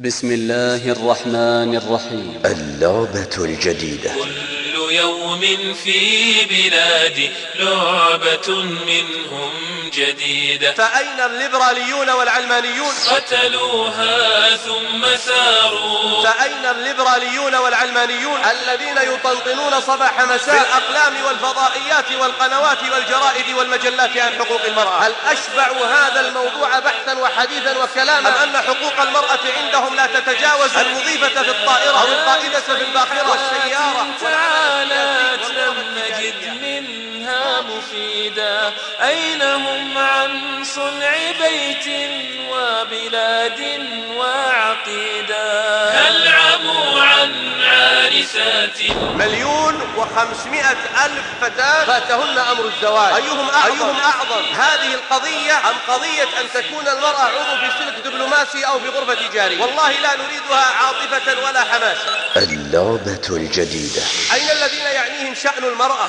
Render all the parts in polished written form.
بسم الله الرحمن الرحيم. اللعبة الجديدة. كل يوم في بلادي لعبة منهم جديدة. فأين الليبراليون والعلمانيون؟ قتلوها ثم ثاروا. فأين الليبراليون والعلمانيون الذين يطنطنون صباح مساء بالأقلام والفضائيات والقنوات والجرائد والمجلات عن حقوق المرأة؟ هل أشبع هذا الموضوع بحثا وحديثا وكلاما أم أن حقوق المرأة عندهم لا تتجاوز المضيفة في الطائرة أو القائدة في الباخرة والسيارة؟ تعالت لم نجد منها مفيدا. أين هم عن صنع بيت وبلاد وعقيدا؟ هل عموا عن عارسات 1,500,000 فتاة فاتهن أمر الزواج. أيهم أعظم هذه القضية أم قضية أن تكون المرأة عضو في سلك دبلوماسي أو في غرفة تجارية؟ والله لا نريدها عاطفة ولا حماسة. اللعبة الجديدة. أين الذين يعنيهم شأن المرأة؟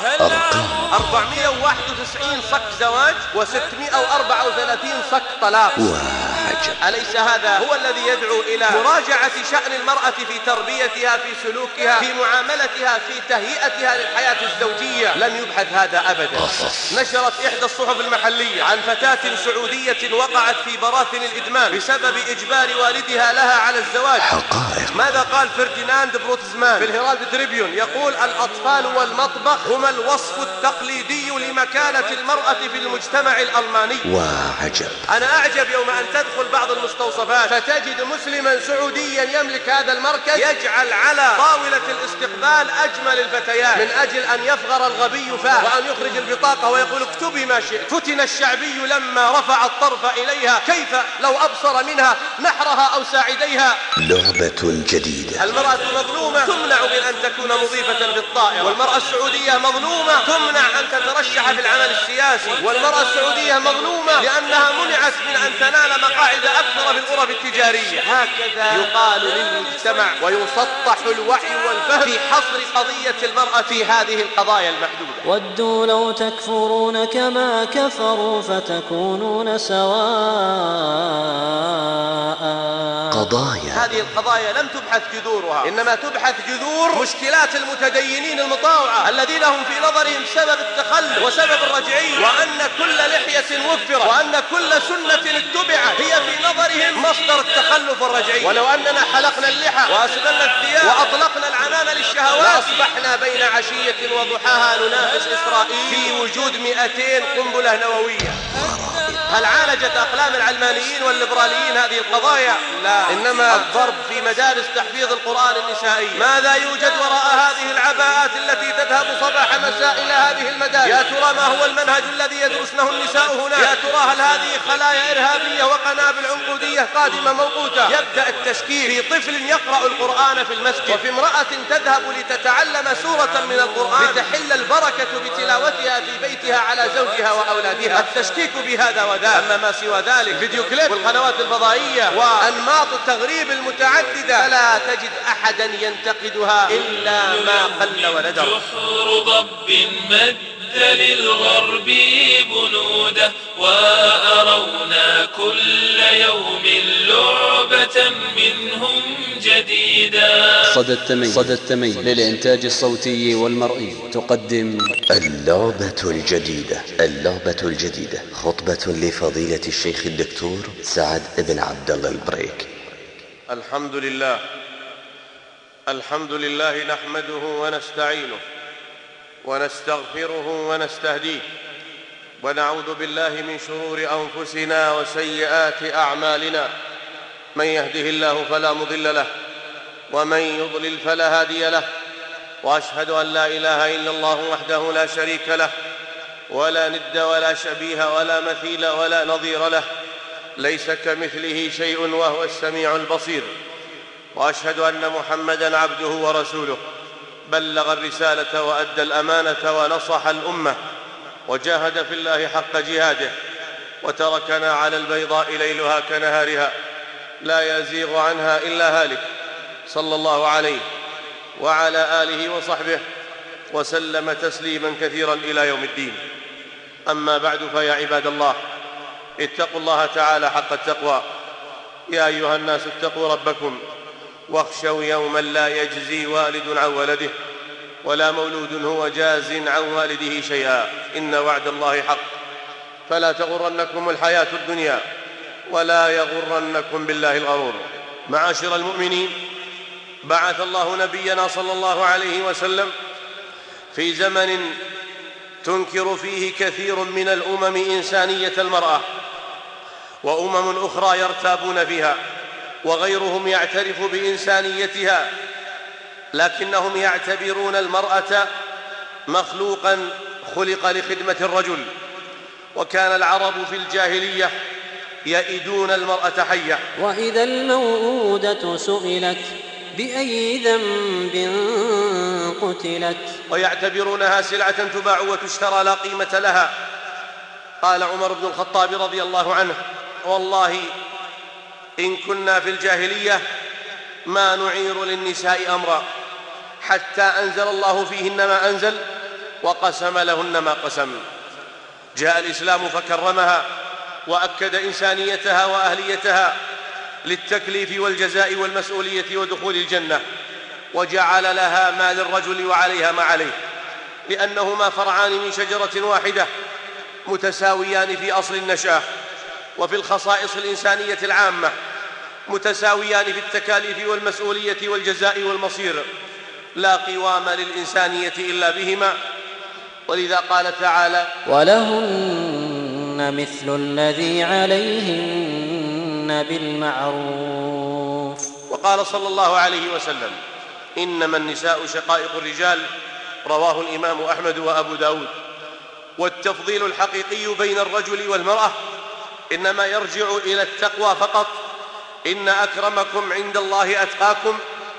491 صك زواج و634 صك طلاق. وعجب. أليس هذا هو الذي يدعو إلى مراجعة شأن المرأة في تربيتها، في سلوكها، في معاملتها، في تهيئتها للحياة الزوجية؟ لم يبحث هذا أبدا. نشرت إحدى الصحف المحلية عن فتاة سعودية وقعت في براثن الإدمان بسبب إجبار والدها لها على الزواج. حقائق. ماذا قال فرديناند بروتزمان في الهيرالد تريبيون؟ يقول: الأطفال والمطبخ هما الوصف التقليدي لمكانة المرأة في المجتمع الألماني. وعجب. أنا أعجب يوم أن تدخل بعض المستوصفات فتجد مسلما سعوديا يملك هذا المركز يجعل على طاولة الاستقبال أجمل الفتيات من أجل أن يفغر الغبي فاه وأن يخرج البطاقة ويقول: اكتبي ما شئت. فتن الشعبي لما رفع الطرف إليها، كيف لو أبصر منها نحرها أو ساعديها. لعبة جديدة. المرأة مظلومة تمنع من أن تكون مضيفة بالطائرة، والمرأة السعودية مظلومة تمنع أن تترشح في العمل السياسي، والمرأة السعودية مظلومة لأنها منعت من أن تنال مقاعد أكثر في الغرف التجارية. هكذا يقال للمجتمع ويسطح الوعي والفهم في حصر قضية المرأة في هذه القضايا المحدودة. ودوا لو تكفرون كما كفروا فتكونون سواء. قضايا. هذه القضايا لم تبحث جذورها، إنما تبحث جذور مشكلات المتدينين المطاوعة الذين هم في نظرهم سبب التخلف وسبب الرجعية، وأن كل لحية وفرت وأن كل سنة اتبعت هي في نظرهم مصدر التخلف والرجعية. ولو أننا حلقنا اللحى وأسبلنا الثياب وأطلقنا العنان للشهوات لأصبحنا بين عشية وضحاها ننافس إسرائيل في وجود 200 قنبلة نووية. هل عالجت أقلام العلمانيين والليبراليين هذه القضايا؟ لا، إنما الضرب في مدارس تحفيظ القرآن النسائي. ماذا يوجد وراء هذه العباءات التي تذهب صباح مساء إلى هذه المدارس؟ يا ترى ما هو المنهج الذي يدرسنه النساء هناك؟ يا ترى هل هذه خلايا إرهابية وقنابل عنقودية قادمة موقوتة؟ يبدأ التشكيل في طفل يقرأ القرآن في المسجد، وفي امرأة تذهب لتتعلم سورة من القرآن لتحل البركة بتلاوتها في بيتها على زوجها وأولادها. التشكيك بهذا وذاك. أما ما سوى ذلك فيديو كليب والقنوات الفضائية وأنماط التغريب المتعددة فلا تجد أحدا ينتقدها إلا ما قل وندر. جحر ضب مد للغرب بنوده وأرونا كل يوم لعبة منهم جديدة. صدى التميز للإنتاج الصوتي والمرئي تقدم اللعبة الجديدة. اللعبة الجديدة خطبة لفضيلة الشيخ الدكتور سعد بن عبد الله البريك. الحمد لله نحمده ونستعينه ونستغفره ونستهديه ونعوذ بالله من شرور أنفسنا وسيئات أعمالنا. من يهده الله فلا مضل له ومن يضلل فلا هادي له، وأشهد أن لا إله إلا الله وحده لا شريك له ولا ند ولا شبيه ولا مثيل ولا نظير له، ليس كمثله شيء وهو السميع البصير. وأشهد أن محمدًا عبده ورسوله، بلغ الرسالة وأدى الأمانة ونصح الأمة وجاهد في الله حق جهاده، وتركنا على البيضاء ليلها كنهارها لا يزيغ عنها إلا هالك، صلى الله عليه وعلى آله وصحبه وسلم تسليما كثيرا إلى يوم الدين. أما بعد، فيا عباد الله، اتقوا الله تعالى حق التقوى، يا أيها الناس اتقوا ربكم واخشوا يوما لا يجزي والد عن ولده ولا مولود هو جاز عن والده شيئا إن وعد الله حق فلا تغرنكم الحياة الدنيا ولا يغرنكم بالله الغرور. معاشر المؤمنين، بعث الله نبينا صلى الله عليه وسلم في زمن تنكر فيه كثير من الأمم إنسانية المرأة، وأمم أخرى يرتابون فيها، وغيرهم يعترف بإنسانيتها، لكنهم يعتبرون المرأة مخلوقا خلق لخدمة الرجل. وكان العرب في الجاهلية يئدون المرأة حية. وإذا الموءودة سئلت بأي ذنب قتلت ويعتبرونها سلعة تباع وتشترى لا قيمة لها. قال عمر بن الخطاب رضي الله عنه: والله إن كنا في الجاهلية ما نعير للنساء أمرا حتى أنزل الله فيهن ما أنزل وقسم لهن ما قسم. جاء الإسلام فكرمها وأكد إنسانيتها وأهليتها للتكليف والجزاء والمسؤولية ودخول الجنة، وجعل لها ما للرجل وعليها ما عليه، لأنهما فرعان من شجرة واحدة متساويان في أصل النشأة وفي الخصائص الإنسانية العامة، متساويان في التكاليف والمسؤولية والجزاء والمصير، لا قوام للإنسانية إلا بهما. ولذا قال تعالى: ولهن مثل الذي عليهن بالمعروف. وقال صلى الله عليه وسلم: إنما النساء شقائق الرجال، رواه الإمام أحمد وأبو داود. والتفضيل الحقيقي بين الرجل والمرأة إنما يرجع إلى التقوى فقط، إن أكرمكم عند الله أتقاكم،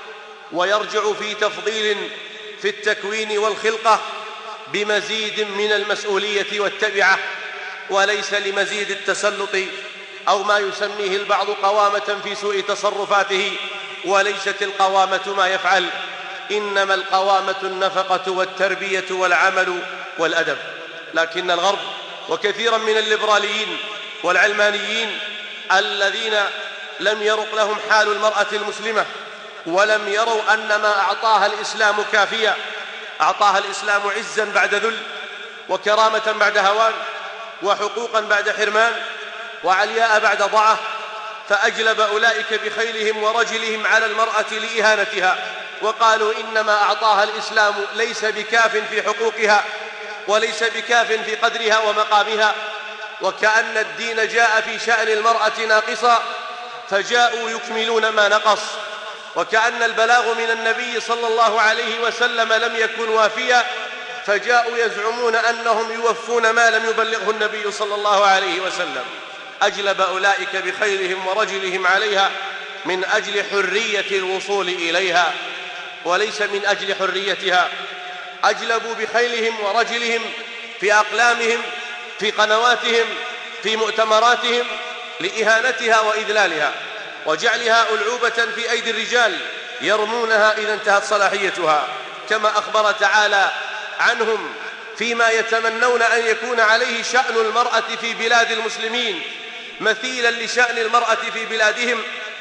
ويرجع في تفضيل في التكوين والخلقة بمزيد من المسؤولية والتبعة، وليس لمزيد التسلط أو ما يسميه البعض قوامة في سوء تصرفاته، وليست القوامة ما يفعل، إنما القوامة النفقة والتربية والعمل والأدب. لكن الغرب وكثيرا من الليبراليين والعلمانيين الذين لم يرق لهم حال المرأة المسلمة ولم يروا أن ما أعطاها الإسلام كافية، أعطاها الإسلام عزا بعد ذل، وكرامة بعد هوان، وحقوقا بعد حرمان، وعلياء بعد ضعف، فأجلب أولئك بخيلهم ورجلهم على المرأة لإهانتها، وقالوا إنما أعطاها الإسلام ليس بكاف في حقوقها وليس بكاف في قدرها ومقامها، وكأن الدين جاء في شأن المرأة ناقصا فجاءوا يكملون ما نقص، وكأن البلاغ من النبي صلى الله عليه وسلم لم يكن وافيا فجاءوا يزعمون أنهم يوفون ما لم يبلغه النبي صلى الله عليه وسلم. أجلب أولئك بخيلهم ورجلهم عليها من أجل حرية الوصول إليها وليس من أجل حريتها. أجلبوا بخيلهم ورجلهم في أقلامهم، في قنواتهم، في مؤتمراتهم، لإهانتها وإذلالها وجعلها ألعوبة في أيدي الرجال يرمونها إذا انتهت صلاحيتها، كما أخبر تعالى عنهم فيما يتمنون أن يكون عليه شأن المرأة في بلاد المسلمين مثيلا لشأن المرأة في بلادهم،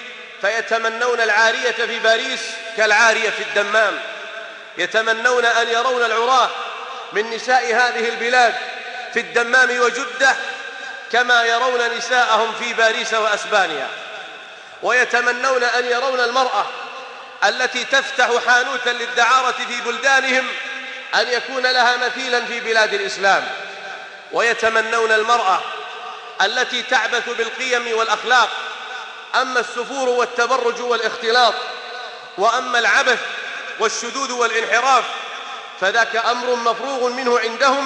فيتمنون العارية في باريس كالعارية في الدمام، يتمنون أن يرون العراة من نساء هذه البلاد في الدمام وجدة كما يرون نساءهم في باريس وأسبانيا، ويتمنون أن يرون المرأة التي تفتح حانوتا للدعارة في بلدانهم أن يكون لها مثيلا في بلاد الإسلام، ويتمنون المرأة التي تعبث بالقيم والأخلاق. أما السفور والتبرج والاختلاط، وأما العبث والشذوذ والانحراف فذاك أمر مفروغ منه عندهم،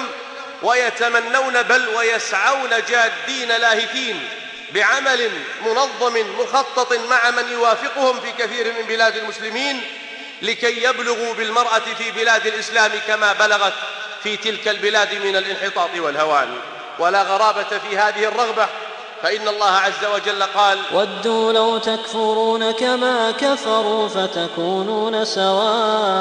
ويتمنون بل ويسعون جادين لاهثين بعمل منظم مخطط مع من يوافقهم في كثير من بلاد المسلمين لكي يبلغوا بالمرأة في بلاد الإسلام كما بلغت في تلك البلاد من الانحطاط والهوان. ولا غرابة في هذه الرغبة، فإن الله عز وجل قال: ودوا لو تكفرون كما كفروا فتكونون سواء.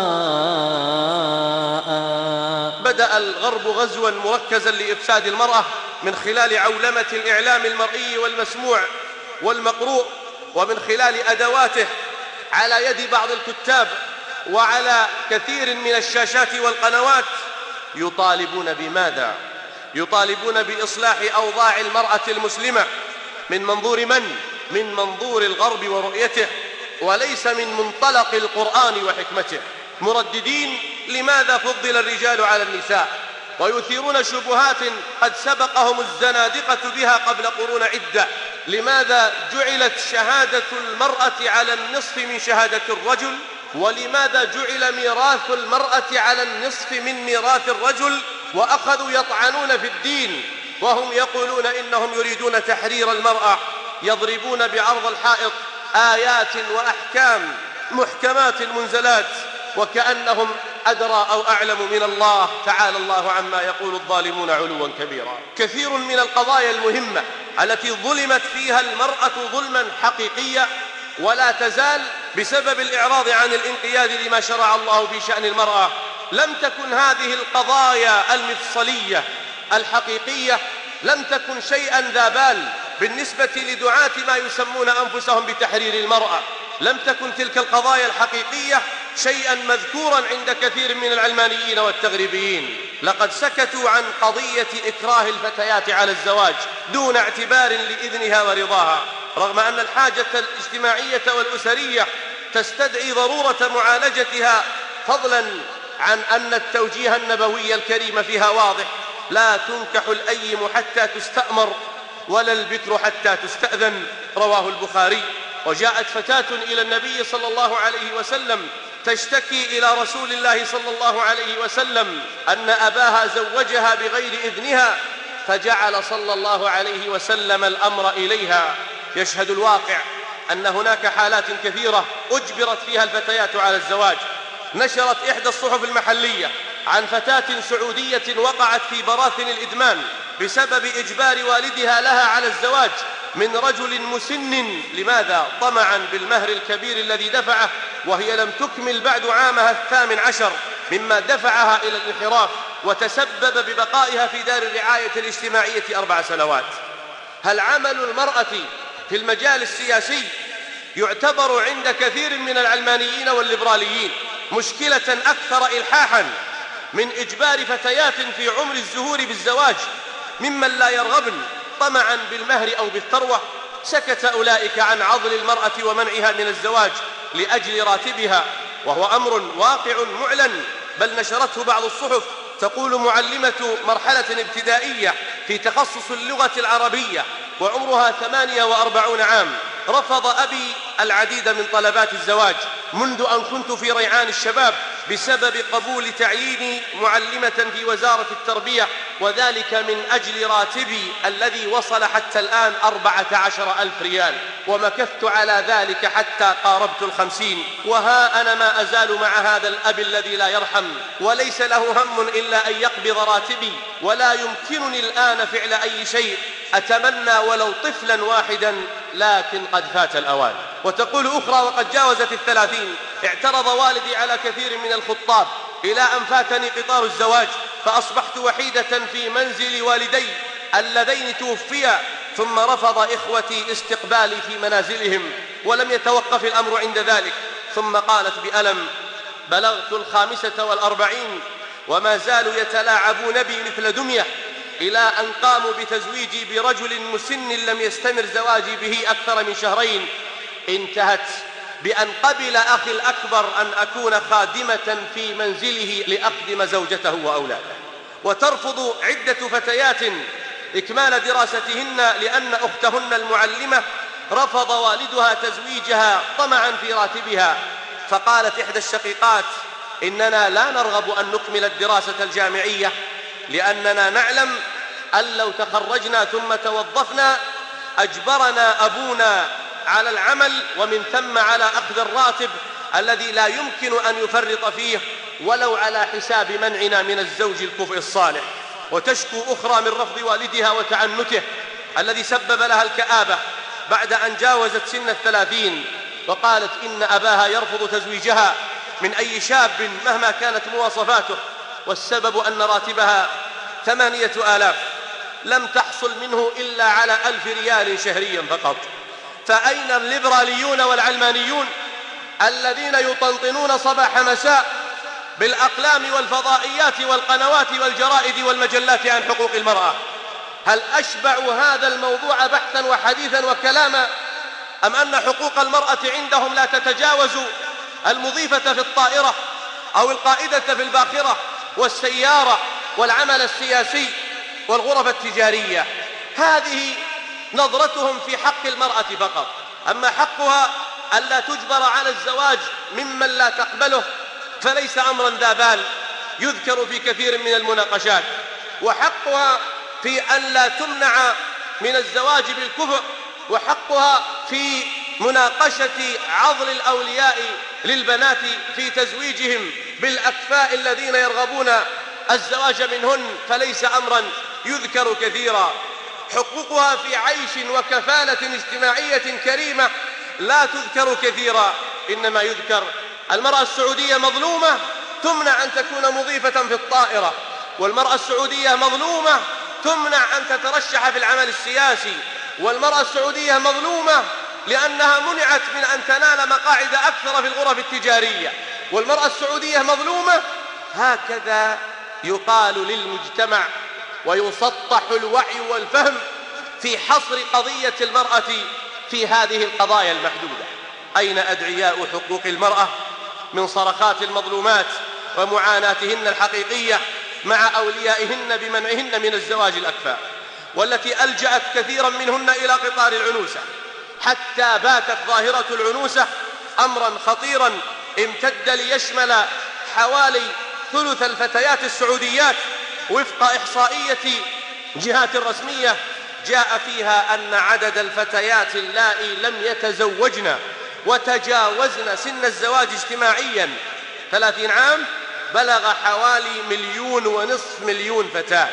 بدأ الغرب غزوا مركزا لإفساد المرأة من خلال عولمة الإعلام المرئي والمسموع والمقروء ومن خلال أدواته على يد بعض الكتاب وعلى كثير من الشاشات والقنوات يطالبون بماذا؟ يطالبون بإصلاح أوضاع المرأة المسلمة من منظور من؟ من منظور الغرب ورؤيته، وليس من منطلق القرآن وحكمته. مرددين لماذا فضل الرجال على النساء، ويثيرون شبهات قد سبقهم الزنادقة بها قبل قرون عدة. لماذا جعلت شهادة المرأة على النصف من شهادة الرجل، ولماذا جعل ميراث المرأة على النصف من ميراث الرجل، وأخذوا يطعنون في الدين وهم يقولون إنهم يريدون تحرير المرأة، يضربون بعرض الحائط آيات وأحكام محكمات منزلات وكأنهم أدرى أو أعلم من الله. تعالى الله عما يقول الظالمون علوا كبيرا. كثير من القضايا المهمة التي ظلمت فيها المرأة ظلما حقيقيا ولا تزال بسبب الإعراض عن الانقياد لما شرع الله في شأن المرأة، لم تكن هذه القضايا المفصلية الحقيقية لم تكن شيئا ذا بال بالنسبة لدعاة ما يسمون أنفسهم بتحرير المرأة. لم تكن تلك القضايا الحقيقية شيئا مذكورا عند كثير من العلمانيين والتغريبيين. لقد سكتوا عن قضية إكراه الفتيات على الزواج دون اعتبار لإذنها ورضاها، رغم أن الحاجة الاجتماعية والأسرية تستدعي ضرورة معالجتها، فضلا عن أن التوجيه النبوي الكريم فيها واضح: لا تنكح الأيم حتى تستأمر ولا البكر حتى تستأذن، رواه البخاري. وجاءت فتاة إلى النبي صلى الله عليه وسلم تشتكي إلى رسول الله صلى الله عليه وسلم أن أباها زوجها بغير إذنها، فجعل صلى الله عليه وسلم الأمر إليها. يشهد الواقع أن هناك حالات كثيرة أجبرت فيها الفتيات على الزواج. نشرت إحدى الصحف المحلية عن فتاة سعودية وقعت في براثن الإدمان بسبب إجبار والدها لها على الزواج من رجل مسن. لماذا؟ طمعا بالمهر الكبير الذي دفعه وهي لم تكمل بعد عامها 18، مما دفعها إلى الانحراف وتسبب ببقائها في دار الرعاية الاجتماعية 4 سنوات. هل عمل المرأة في المجال السياسي يعتبر عند كثير من العلمانيين والليبراليين مشكلة أكثر إلحاحا من إجبار فتيات في عمر الزهور بالزواج ممن لا يرغبن طمعا بالمهر أو بالثروة؟ سكت أولئك عن عضل المرأة ومنعها من الزواج لأجل راتبها، وهو أمر واقع معلن، بل نشرته بعض الصحف. تقول معلمة مرحلة ابتدائية في تخصص اللغة العربية وعمرها 48 عام: رفض أبي العديد من طلبات الزواج منذ أن كنت في ريعان الشباب بسبب قبول تعييني معلمة في وزارة التربية، وذلك من أجل راتبي الذي وصل حتى الآن 14,000 ريال، ومكثت على ذلك حتى قاربت 50. وها أنا ما أزال مع هذا الأب الذي لا يرحم وليس له هم إلا أن يقبض راتبي، ولا يمكنني الآن فعل أي شيء. أتمنى ولو طفلا واحدا، لكن قد فات الأوان. وتقول أخرى وقد جاوزت 30: اعترض والدي على كثير من الخطاب إلى أن فاتني قطار الزواج، فأصبحت وحيدة في منزل والدي اللذين توفيا، ثم رفض إخوتي استقبالي في منازلهم، ولم يتوقف الأمر عند ذلك. ثم قالت بألم: بلغت 45 وما زالوا يتلاعبون بي مثل دمية، إلى أن قاموا بتزويجي برجل مسن لم يستمر زواجي به أكثر من 2 شهر. انتهت بأن قبل أخي الأكبر أن أكون خادمة في منزله لأخدم زوجته وأولاده. وترفض عدة فتيات إكمال دراستهن لأن أختهن المعلمة رفض والدها تزويجها طمعا في راتبها. فقالت إحدى الشقيقات: إننا لا نرغب أن نكمل الدراسة الجامعية، لأننا نعلم أن لو تخرجنا ثم توظفنا أجبرنا أبونا على العمل، ومن ثم على أخذ الراتب الذي لا يمكن أن يفرط فيه ولو على حساب منعنا من الزوج الكفء الصالح. وتشكو أخرى من رفض والدها وتعنته الذي سبب لها الكآبة بعد أن جاوزت سن 30، وقالت إن أباها يرفض تزويجها من أي شاب مهما كانت مواصفاته، والسبب أن راتبها 8,000 لم تحصل منه إلا على 1,000 ريال شهريا فقط. فأين الليبراليون والعلمانيون الذين يطنطنون صباح مساء بالأقلام والفضائيات والقنوات والجرائد والمجلات عن حقوق المرأة؟ هل أشبعوا هذا الموضوع بحثا وحديثا وكلاما، أم أن حقوق المرأة عندهم لا تتجاوز المضيفة في الطائرة أو القائدة في الباخرة والسيارة والعمل السياسي والغرف التجارية؟ هذه نظرتهم في حق المرأة فقط. أما حقها ألا تجبر على الزواج ممن لا تقبله فليس أمرا ذا بال يذكر في كثير من المناقشات، وحقها في أن لا تمنع من الزواج بالكفر، وحقها في مناقشة عضل الأولياء للبنات في تزويجهم بالأكفاء الذين يرغبون الزواج منهن فليس أمرا يذكر كثيرا. حقوقها في عيش وكفالة اجتماعية كريمة لا تذكر كثيرا، إنما يذكر المرأة السعودية مظلومة تمنع أن تكون مضيفة في الطائرة، والمرأة السعودية مظلومة تمنع أن تترشح في العمل السياسي، والمرأة السعودية مظلومة لأنها منعت من أن تنال مقاعد أكثر في الغرف التجارية، والمرأة السعودية مظلومة. هكذا يقال للمجتمع ويسطح الوعي والفهم في حصر قضية المرأة في هذه القضايا المحدودة. أين أدعياء حقوق المرأة من صرخات المظلومات ومعاناتهن الحقيقية مع أوليائهن بمنعهن من الزواج الأكفاء، والتي ألجأت كثيرا منهن إلى قطار العنوسة، حتى باتت ظاهرة العنوسة أمرا خطيرا امتد ليشمل حوالي ثلث الفتيات السعوديات وفق إحصائية جهات رسمية جاء فيها أن عدد الفتيات اللائي لم يتزوجن وتجاوزن سن الزواج اجتماعيا 30 عام بلغ حوالي 1.5 مليون فتاة.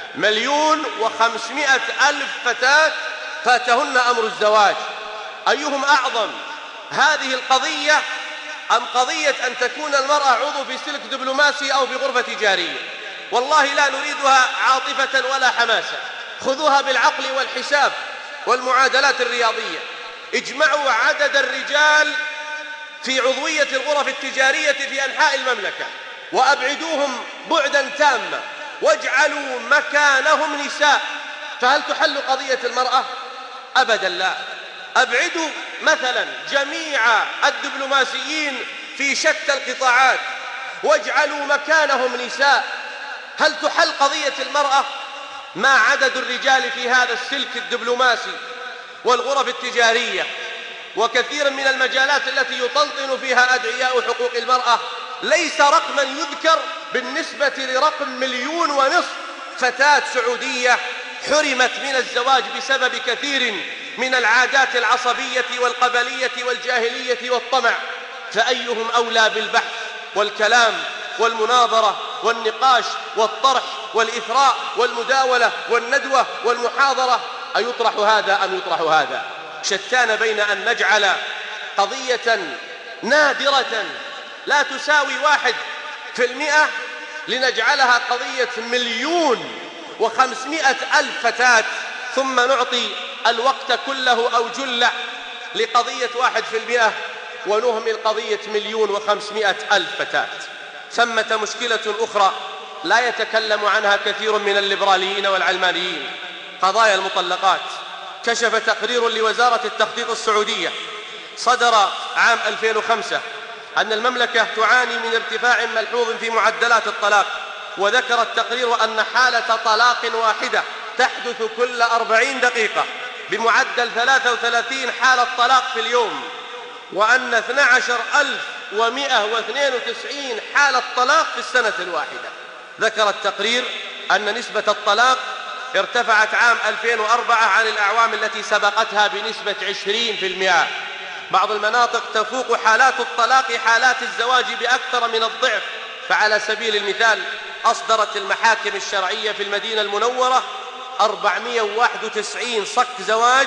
1,500,000 فتاة فاتهن أمر الزواج. أيهم أعظم، هذه القضية أم قضية أن تكون المرأة عضو في سلك دبلوماسي أو في غرفة تجارية؟ والله لا نريدها عاطفة ولا حماسة، خذوها بالعقل والحساب والمعادلات الرياضية. اجمعوا عدد الرجال في عضوية الغرف التجارية في أنحاء المملكة وأبعدوهم بعدا تاما واجعلوا مكانهم نساء، فهل تحل قضية المرأة؟ أبدا لا. أبعدوا مثلا جميع الدبلوماسيين في شتى القطاعات واجعلوا مكانهم نساء، هل تحل قضية المرأة؟ ما عدد الرجال في هذا السلك الدبلوماسي والغرف التجارية وكثير من المجالات التي يطلطن فيها أدعياء حقوق المرأة ليس رقما يذكر بالنسبة لرقم 1.5 مليون فتاة سعودية حرمت من الزواج بسبب كثير من العادات العصبية والقبلية والجاهلية والطمع. فأيهم أولى بالبحث والكلام والمناظرة والنقاش والطرح والإثراء والمداولة والندوة والمحاضرة؟ أيطرح هذا أم يطرح هذا؟ شتان بين أن نجعل قضية نادرة لا تساوي 1% لنجعلها قضية 1,500,000 فتاة، ثم نعطي الوقت كله أو جله لقضية 1% ونهمل قضية 1,500,000 فتاة. ثمة مشكلة أخرى لا يتكلم عنها كثير من الليبراليين والعلمانيين، قضايا المطلقات. كشف تقرير لوزارة التخطيط السعودية صدر عام 2005 أن المملكة تعاني من ارتفاع ملحوظ في معدلات الطلاق، وذكر التقرير أن حالة طلاق واحدة تحدث كل 40 دقيقة بمعدل 33 حالة طلاق في اليوم، وأن 12,192 حالة طلاق في السنة الواحدة. ذكر التقرير أن نسبة الطلاق ارتفعت عام 2004 عن الأعوام التي سبقتها بنسبة 20%. بعض المناطق تفوق حالات الطلاق حالات الزواج بأكثر من الضعف. فعلى سبيل المثال أصدرت المحاكم الشرعية في المدينة المنورة 491 صك زواج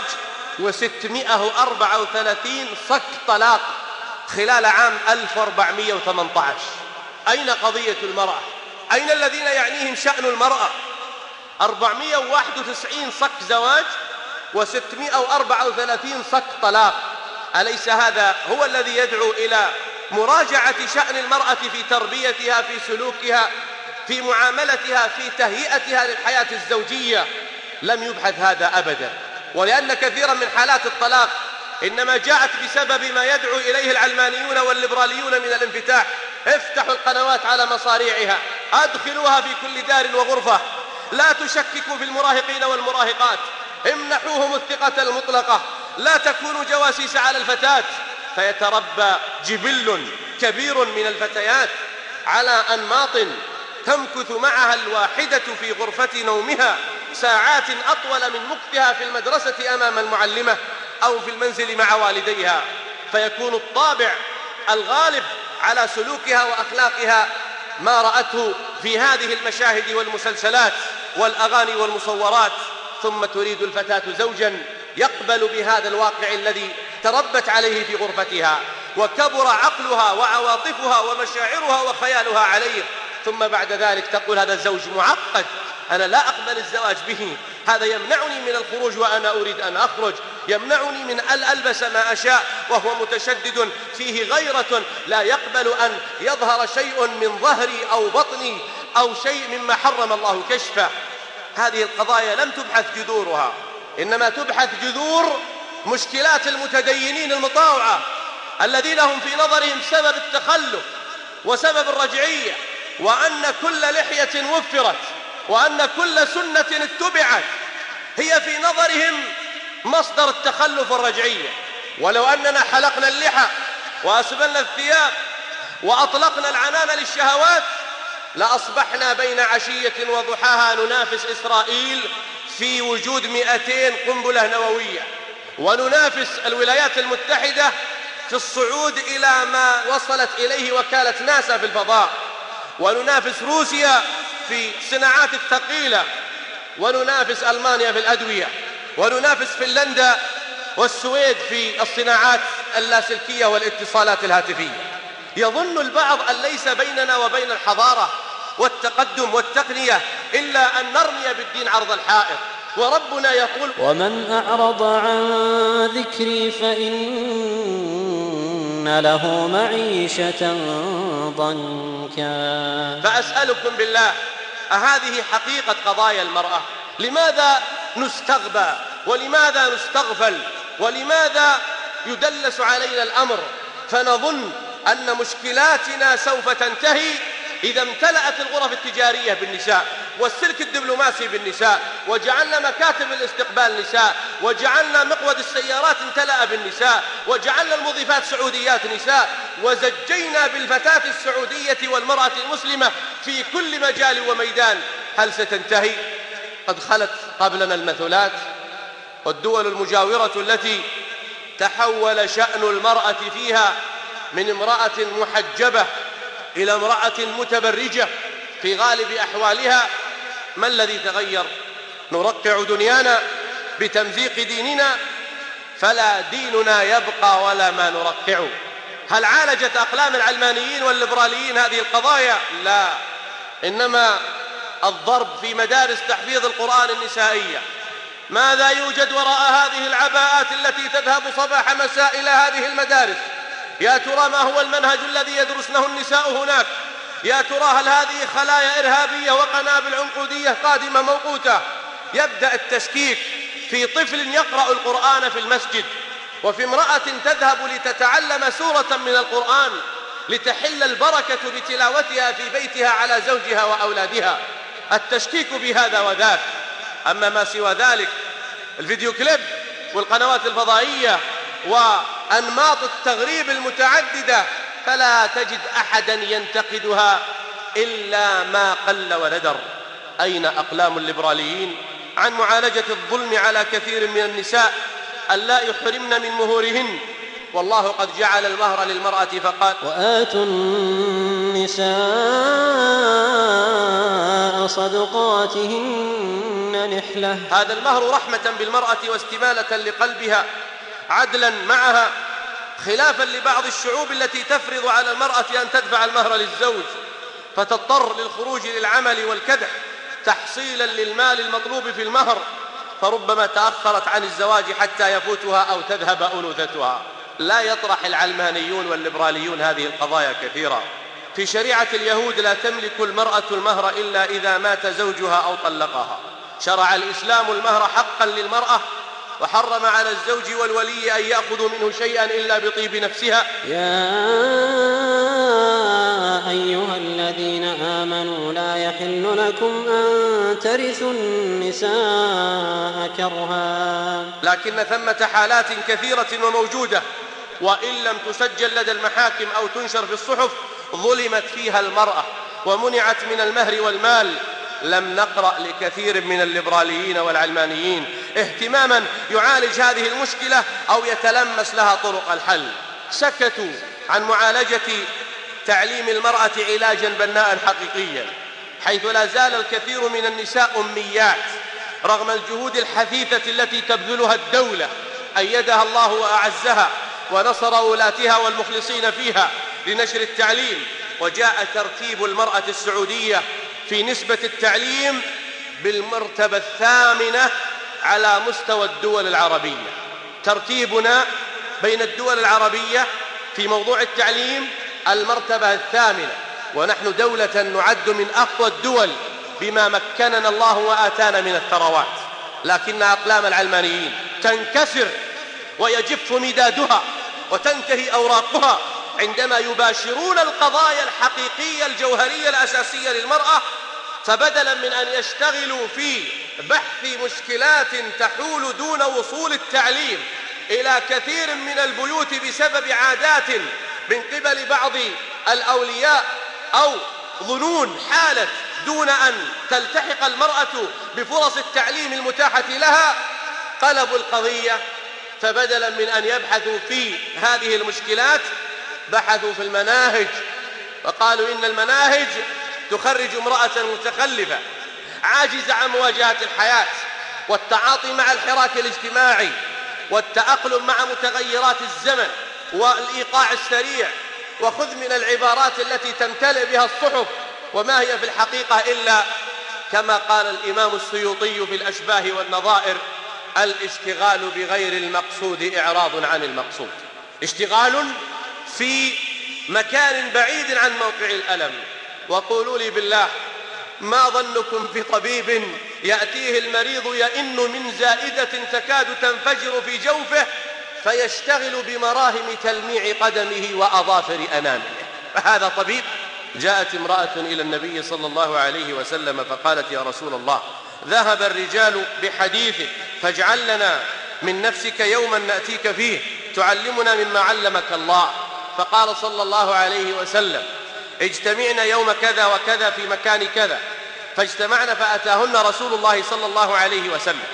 و634 صك طلاق خلال عام 1418. أين قضية المرأة؟ أين الذين يعنيهم شأن المرأة؟ 491 صك زواج و634 صك طلاق. أليس هذا هو الذي يدعو إلى مراجعة شأن المرأة في تربيتها، في سلوكها، في معاملتها، في تهيئتها للحياة الزوجية؟ لم يبحث هذا أبدا. ولأن كثيرا من حالات الطلاق إنما جاءت بسبب ما يدعو إليه العلمانيون والليبراليون من الانفتاح. افتحوا القنوات على مصاريعها، أدخلوها في كل دار وغرفة، لا تشككوا في المراهقين والمراهقات، امنحوهم الثقة المطلقة، لا تكونوا جواسيس على الفتاة، فيتربى جبل كبير من الفتيات على أنماط تمكث معها الواحدة في غرفة نومها ساعات أطول من مكثها في المدرسة أمام المعلمة أو في المنزل مع والديها، فيكون الطابع الغالب على سلوكها وأخلاقها ما رأته في هذه المشاهد والمسلسلات والأغاني والمصورات. ثم تريد الفتاة زوجا يقبل بهذا الواقع الذي تربت عليه في غرفتها وكبر عقلها وعواطفها ومشاعرها وخيالها عليه، ثم بعد ذلك تقول هذا الزوج معقد، أنا لا أقبل الزواج به، هذا يمنعني من الخروج وأنا أريد أن أخرج، يمنعني من أن ألبس ما أشاء وهو متشدد فيه غيرة، لا يقبل أن يظهر شيء من ظهري أو بطني أو شيء مما حرم الله كشفه. هذه القضايا لم تبحث جذورها، إنما تبحث جذور مشكلات المتدينين المطاوعة الذين هم في نظرهم سبب التخلف وسبب الرجعية، وأن كل لحية وفرت وأن كل سنة اتبعت هي في نظرهم مصدر التخلف والرجعية. ولو أننا حلقنا اللحى وأسبلنا الثياب وأطلقنا العنان للشهوات لأصبحنا بين عشية وضحاها ننافس إسرائيل في وجود 200 قنبلة نووية، وننافس الولايات المتحدة في الصعود إلى ما وصلت إليه وكالة ناسا في الفضاء، وننافس روسيا في الصناعات الثقيلة، وننافس ألمانيا في الأدوية، وننافس فنلندا والسويد في الصناعات اللاسلكية والاتصالات الهاتفية. يظن البعض أن ليس بيننا وبين الحضارة والتقدم والتقنية إلا أن نرمي بالدين عرض الحائط، وربنا يقول ومن أعرض عن ذكري فإن له معيشة ضنكا. فأسألكم بالله، أهذه حقيقة قضايا المرأة؟ لماذا نستغبى ولماذا نستغفل ولماذا يدلس علينا الأمر فنظن أن مشكلاتنا سوف تنتهي إذا امتلأت الغرف التجارية بالنساء والسلك الدبلوماسي بالنساء، وجعلنا مكاتب الاستقبال نساء، وجعلنا مقود السيارات امتلأ بالنساء، وجعلنا المضيفات سعوديات نساء، وزجينا بالفتاة السعودية والمرأة المسلمة في كل مجال وميدان. هل ستنتهي؟ قد خلت قبلنا المثلات والدول المجاورة التي تحول شأن المرأة فيها من امرأة محجبة إلى امرأة متبرجة في غالب أحوالها. ما الذي تغير؟ نرقع دنيانا بتمزيق ديننا، فلا ديننا يبقى ولا ما نرقعه. هل عالجت أقلام العلمانيين والليبراليين هذه القضايا؟ لا، إنما الضرب في مدارس تحفيظ القرآن النسائية. ماذا يوجد وراء هذه العباءات التي تذهب صباح مساء إلى هذه المدارس؟ يا ترى ما هو المنهج الذي يدرسنه النساء هناك؟ يا ترى هل هذه خلايا إرهابية وقنابل عنقودية قادمة موقوتة؟ يبدأ التشكيك في طفل يقرأ القرآن في المسجد، وفي امرأة تذهب لتتعلم سورة من القرآن لتحل البركة بتلاوتها في بيتها على زوجها وأولادها. التشكيك بهذا وذاك. أما ما سوى ذلك، الفيديو كليب والقنوات الفضائية وأنماط التغريب المتعددة، فلا تجد أحدا ينتقدها إلا ما قل وندر. أين أقلام الليبراليين عن معالجة الظلم على كثير من النساء ألا يحرمن من مهورهن؟ والله قد جعل المهر للمرأة فقال وآتوا النساء صدقاتهن نحلة. هذا المهر رحمة بالمرأة واستمالة لقلبها، عدلا معها، خلافا لبعض الشعوب التي تفرض على المرأة أن تدفع المهر للزوج فتضطر للخروج للعمل والكدح تحصيلا للمال المطلوب في المهر، فربما تأخرت عن الزواج حتى يفوتها أو تذهب أنوثتها. لا يطرح العلمانيون والليبراليون هذه القضايا كثيرا. في شريعة اليهود لا تملك المرأة المهر إلا إذا مات زوجها أو طلقها. شرع الإسلام المهر حقا للمرأة، وحرم على الزوج والولي أن يأخذوا منه شيئا إلا بطيب نفسها. يا أيها الذين آمنوا لا يحل لكم أن ترثوا النساء كرها. لكن ثمة حالات كثيرة وموجودة، وإن لم تسجل لدى المحاكم أو تنشر في الصحف ظلمت فيها المرأة ومنعت من المهر والمال. لم نقرأ لكثير من الليبراليين والعلمانيين اهتماما يعالج هذه المشكلة أو يتلمس لها طرق الحل. سكتوا عن معالجة تعليم المرأة علاجا بناء حقيقيا، حيث لا زال الكثير من النساء أميات رغم الجهود الحثيثة التي تبذلها الدولة. أيدها الله وأعزها ونصر ولاتها والمخلصين فيها لنشر التعليم. وجاء ترتيب المرأة السعودية في نسبة التعليم بالمرتبة 8 على مستوى الدول العربية. ترتيبنا بين الدول العربية في موضوع التعليم المرتبة 8، ونحن دولة نعد من أقوى الدول بما مكننا الله وآتانا من الثروات. لكن أقلام العلمانيين تنكسر ويجف مدادها وتنتهي أوراقها عندما يباشرون القضايا الحقيقية الجوهرية الأساسية للمرأة، فبدلا من أن يشتغلوا في بحث مشكلات تحول دون وصول التعليم إلى كثير من البيوت بسبب عادات من قبل بعض الأولياء أو ظنون حالت دون أن تلتحق المرأة بفرص التعليم المتاحة لها، قلبوا القضية. فبدلا من أن يبحثوا في هذه المشكلات بحثوا في المناهج، وقالوا إن المناهج تخرج امرأة متخلفة عاجزة عن مواجهة الحياة والتعاطي مع الحراك الاجتماعي والتأقلم مع متغيرات الزمن والإيقاع السريع. وخذ من العبارات التي تمتلئ بها الصحف وما هي في الحقيقة إلا كما قال الإمام السيوطي في الأشباه والنظائر: الاشتغال بغير المقصود إعراض عن المقصود. اشتغال في مكان بعيد عن موقع الألم. وقولوا لي بالله، ما ظنكم بطبيب يأتيه المريض يئن من زائدة تكاد تنفجر في جوفه فيشتغل بمراهم تلميع قدمه وأظافر أنامله؟ فهذا طبيب؟ جاءت امرأة إلى النبي صلى الله عليه وسلم فقالت: يا رسول الله، ذهب الرجال بحديثك، فاجعل لنا من نفسك يوما نأتيك فيه تعلمنا مما علمك الله. فقال صلى الله عليه وسلم: اجتمعنا يوم كذا وكذا في مكان كذا. فاجتمعنا فأتاهن رسول الله صلى الله عليه وسلم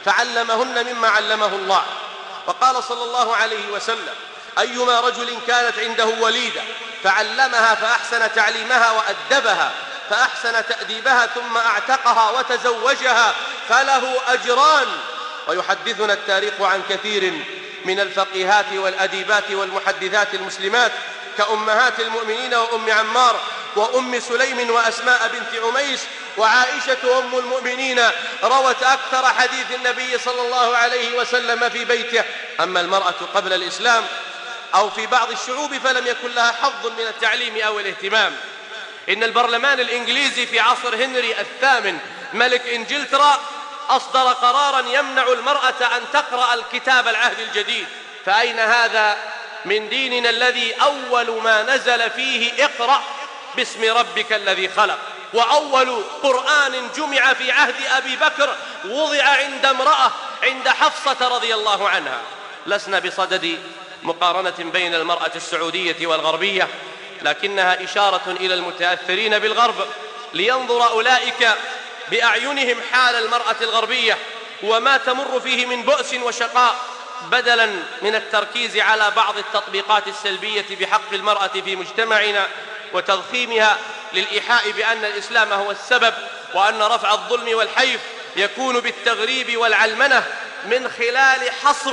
فعلمهن مما علمه الله. وقال صلى الله عليه وسلم: أيما رجل كانت عنده وليدة فعلمها فأحسن تعليمها وأدبها فأحسن تأديبها ثم أعتقها وتزوجها فله أجران. ويحدثنا التاريخ عن كثير من الفقيهات والأديبات والمحدثات المسلمات كأمهات المؤمنين وأم عمار وأم سليم وأسماء بنت عميس وعائشة أم المؤمنين روت أكثر حديث النبي صلى الله عليه وسلم في بيته. أما المرأة قبل الإسلام أو في بعض الشعوب فلم يكن لها حظ من التعليم أو الاهتمام. إن البرلمان الإنجليزي في عصر هنري الثامن ملك إنجلترا أصدر قراراً يمنع المرأة أن تقرأ الكتاب العهد الجديد. فأين هذا من ديننا الذي أول ما نزل فيه اقرأ باسم ربك الذي خلق، وأول قرآن جمع في عهد أبي بكر وضع عند امرأة، عند حفصة رضي الله عنها. لسنا بصدد مقارنة بين المرأة السعودية والغربية، لكنها إشارة إلى المتأثرين بالغرب لينظر أولئك بأعينهم حال المرأة الغربية وما تمر فيه من بؤس وشقاء، بدلا من التركيز على بعض التطبيقات السلبية بحق المرأة في مجتمعنا وتضخيمها للإيحاء بأن الإسلام هو السبب، وأن رفع الظلم والحيف يكون بالتغريب والعلمنة من خلال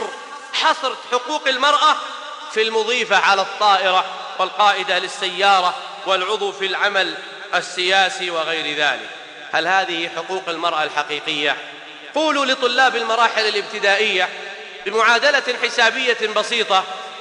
حصر حقوق المرأة في المضيفة على الطائرة والقائدة للسيارة والعضو في العمل السياسي وغير ذلك. هل هذه حقوق المرأة الحقيقية؟ قولوا لطلاب المراحل الابتدائية بمعادلة حسابية بسيطة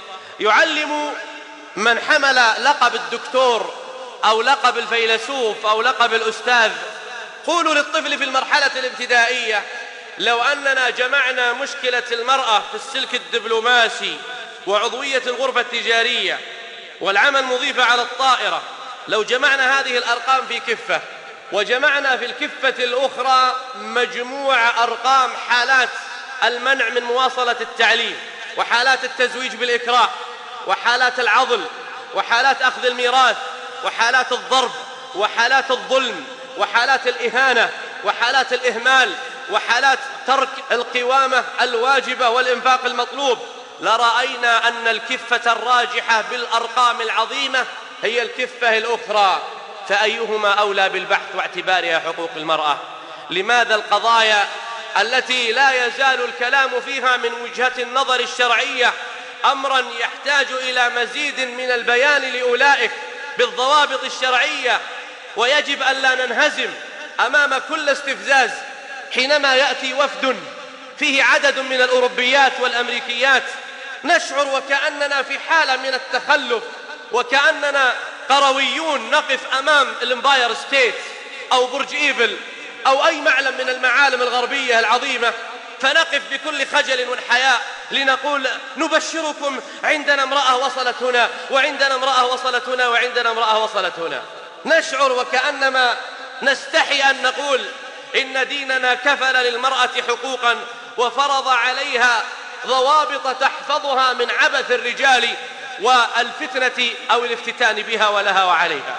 يعلم من حمل لقب الدكتور أو لقب الفيلسوف أو لقب الأستاذ، قولوا للطفل في المرحلة الابتدائية لو أننا جمعنا مشكلة المرأة في السلك الدبلوماسي وعضوية الغرفة التجارية والعمل مضيفة على الطائرة، لو جمعنا هذه الأرقام في كفة وجمعنا في الكفة الأخرى مجموع أرقام حالات المنع من مواصلة التعليم وحالات التزويج بالإكراه وحالات العضل وحالات أخذ الميراث وحالات الضرب وحالات الظلم وحالات الإهانة وحالات الإهمال وحالات ترك القوامة الواجبة والإنفاق المطلوب، لرأينا أن الكفة الراجحة بالأرقام العظيمة هي الكفة الأخرى. فأيهما أولى بالبحث واعتبارها حقوق المرأة؟ لماذا القضايا التي لا يزال الكلام فيها من وجهة النظر الشرعية أمرا يحتاج إلى مزيد من البيان لأولئك بالضوابط الشرعية، ويجب أن لا ننهزم أمام كل استفزاز حينما يأتي وفد فيه عدد من الأوروبيات والأمريكيات نشعر وكأننا في حالة من التخلف، وكأننا قرويون نقف أمام الإمباير ستيت أو برج إيفل أو أي معلم من المعالم الغربية العظيمة، فنقف بكل خجل وحياء لنقول نبشركم عندنا امرأة وصلت هنا وعندنا امرأة وصلت هنا وعندنا امرأة وصلت هنا. نشعر وكأنما نستحي أن نقول إن ديننا كفل للمرأة حقوقا وفرض عليها ضوابط تحفظها من عبث الرجال والفتنة أو الافتتان بها ولها وعليها.